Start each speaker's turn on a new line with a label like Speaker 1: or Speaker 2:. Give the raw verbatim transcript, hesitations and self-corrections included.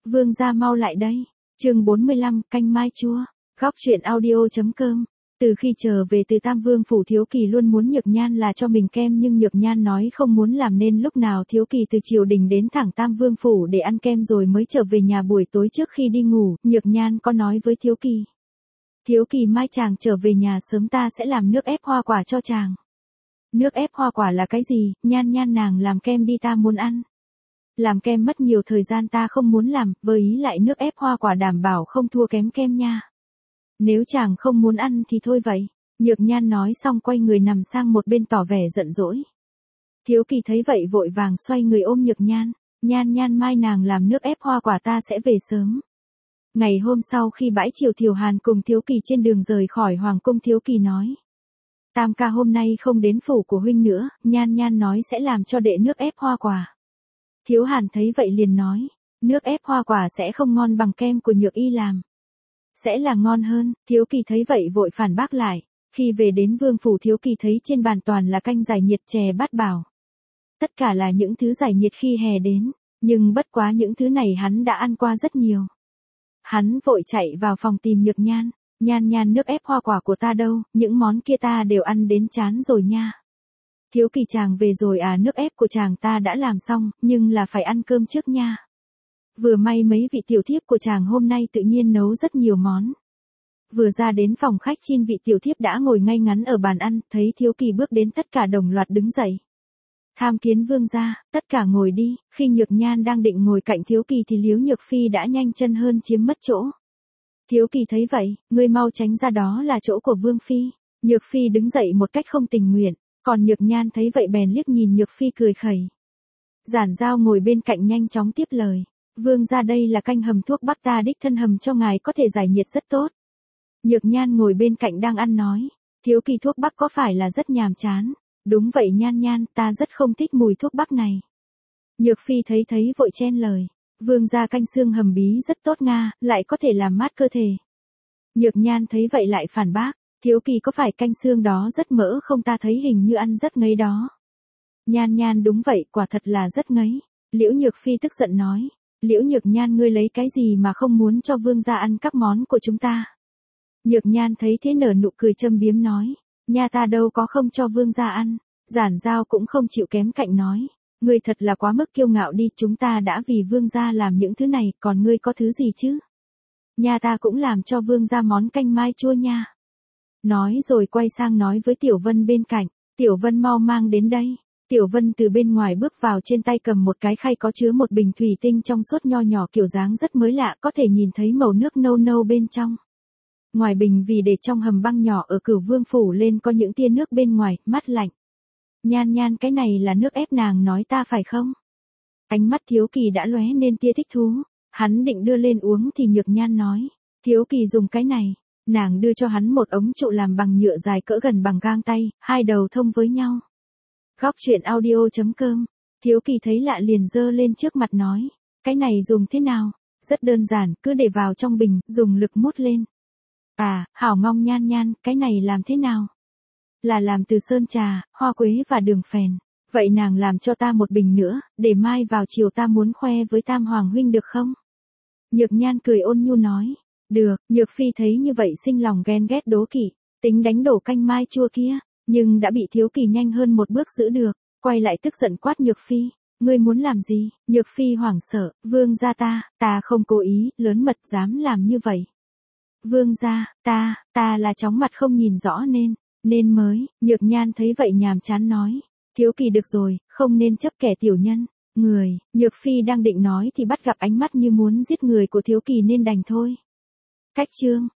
Speaker 1: Vương gia mau lại đây. Chương bốn mươi lăm, canh mai chua. Góc truyện audio chấm com. Từ khi trở về từ Tam Vương phủ, Thiếu Kỳ luôn muốn Nhược Nhan là cho mình kem, nhưng Nhược Nhan nói không muốn làm, nên lúc nào Thiếu Kỳ từ triều đình đến thẳng Tam Vương phủ để ăn kem rồi mới trở về nhà. Buổi tối trước khi đi ngủ, Nhược Nhan có nói với Thiếu Kỳ: Thiếu Kỳ, mai chàng trở về nhà sớm ta sẽ làm nước ép hoa quả cho chàng. Nước ép hoa quả là cái gì? Nhan Nhan, nàng làm kem đi, ta muốn ăn. Làm kem mất nhiều thời gian, ta không muốn làm, với ý lại nước ép hoa quả đảm bảo không thua kém kem nha. Nếu chàng không muốn ăn thì thôi vậy. Nhược Nhan nói xong quay người nằm sang một bên tỏ vẻ giận dỗi. Thiếu Kỳ thấy vậy vội vàng xoay người ôm Nhược Nhan. Nhan Nhan, mai nàng làm nước ép hoa quả ta sẽ về sớm. Ngày hôm sau khi bãi triều Thiều Hàn cùng Thiếu Kỳ trên đường rời khỏi hoàng cung, Thiếu Kỳ nói: Tam ca hôm nay không đến phủ của huynh nữa, Nhan Nhan nói sẽ làm cho đệ nước ép hoa quả. Thiếu Hàn thấy vậy liền nói: Nước ép hoa quả sẽ không ngon bằng kem của Nhược Y làm. Sẽ là ngon hơn. Thiếu Kỳ thấy vậy vội phản bác lại. Khi về đến vương phủ, Thiếu Kỳ thấy trên bàn toàn là canh giải nhiệt, chè bát bảo. Tất cả là những thứ giải nhiệt khi hè đến, nhưng bất quá những thứ này hắn đã ăn qua rất nhiều. Hắn vội chạy vào phòng tìm Nhược Nhan. Nhan Nhan, nước ép hoa quả của ta đâu, những món kia ta đều ăn đến chán rồi nha. Thiếu Kỳ, chàng về rồi à? Nước ép của chàng ta đã làm xong, nhưng là phải ăn cơm trước nha. Vừa may mấy vị tiểu thiếp của chàng hôm nay tự nhiên nấu rất nhiều món. Vừa ra đến phòng khách, chín vị tiểu thiếp đã ngồi ngay ngắn ở bàn ăn, thấy Thiếu Kỳ bước đến tất cả đồng loạt đứng dậy. Tham kiến vương gia, tất cả ngồi đi. Khi Nhược Nhan đang định ngồi cạnh Thiếu Kỳ thì Liễu Nhược Phi đã nhanh chân hơn chiếm mất chỗ. Thiếu Kỳ thấy vậy, ngươi mau tránh ra, đó là chỗ của Vương Phi. Nhược Phi đứng dậy một cách không tình nguyện, còn Nhược Nhan thấy vậy bèn liếc nhìn Nhược Phi cười khẩy. Giản Giao ngồi bên cạnh nhanh chóng tiếp lời: Vương gia, đây là canh hầm thuốc bắc, ta đích thân hầm cho ngài, có thể giải nhiệt rất tốt. Nhược Nhan ngồi bên cạnh đang ăn nói: Thiếu Kỳ, thuốc bắc có phải là rất nhàm chán? Đúng vậy Nhan Nhan, ta rất không thích mùi thuốc bắc này. Nhược Phi thấy thấy vội chen lời: Vương gia, canh xương hầm bí rất tốt nga, lại có thể làm mát cơ thể. Nhược Nhan thấy vậy lại phản bác: Thiếu Kỳ, có phải canh xương đó rất mỡ không, ta thấy hình như ăn rất ngấy đó. Nhan Nhan: Đúng vậy, quả thật là rất ngấy. Liễu Nhược Phi tức giận nói: Liễu Nhược Nhan, ngươi lấy cái gì mà không muốn cho vương gia ăn các món của chúng ta? Nhược Nhan thấy thế nở nụ cười châm biếm nói: Nha, ta đâu có không cho vương gia ăn. Giản Giao cũng không chịu kém cạnh nói: Ngươi thật là quá mức kiêu ngạo đi, chúng ta đã vì vương gia làm những thứ này, còn ngươi có thứ gì chứ? Nha, ta cũng làm cho vương gia món canh mai chua nha. Nói rồi quay sang nói với Tiểu Vân bên cạnh: Tiểu Vân, mau mang đến đây. Tiểu Vân từ bên ngoài bước vào, trên tay cầm một cái khay có chứa một bình thủy tinh trong suốt nho nhỏ, kiểu dáng rất mới lạ, có thể nhìn thấy màu nước nâu nâu bên trong. Ngoài bình vì để trong hầm băng nhỏ ở Cửu Vương phủ lên có những tia nước bên ngoài, mát lạnh. Nhan Nhan, cái này là nước ép nàng nói ta phải không? Ánh mắt Thiếu Kỳ đã lóe lên tia thích thú. Hắn định đưa lên uống thì Nhược Nhan nói: Thiếu Kỳ, dùng cái này. Nàng đưa cho hắn một ống trụ làm bằng nhựa dài cỡ gần bằng gang tay, hai đầu thông với nhau. Góc truyện audio chấm com. Thiếu Kỳ thấy lạ liền giơ lên trước mặt nói: Cái này dùng thế nào? Rất đơn giản, cứ để vào trong bình, dùng lực mút lên. À, hảo ngong Nhan Nhan, cái này làm thế nào? Là làm từ sơn trà, hoa quế và đường phèn. Vậy nàng làm cho ta một bình nữa, để mai vào chiều ta muốn khoe với Tam Hoàng huynh được không? Nhược Nhan cười ôn nhu nói: Được. Nhược Phi thấy như vậy sinh lòng ghen ghét đố kỵ, tính đánh đổ canh mai chua kia, nhưng đã bị Thiếu Kỳ nhanh hơn một bước giữ được, quay lại tức giận quát Nhược Phi: Ngươi muốn làm gì? Nhược Phi hoảng sợ: Vương gia, ta, ta không cố ý, lớn mật dám làm như vậy. Vương gia, ta, ta là chóng mặt không nhìn rõ nên, nên mới. Nhược Nhan thấy vậy nhàm chán nói: Thiếu Kỳ, được rồi, không nên chấp kẻ tiểu nhân. Người. Nhược Phi đang định nói thì bắt gặp ánh mắt như muốn giết người của Thiếu Kỳ nên đành thôi. Cách chương.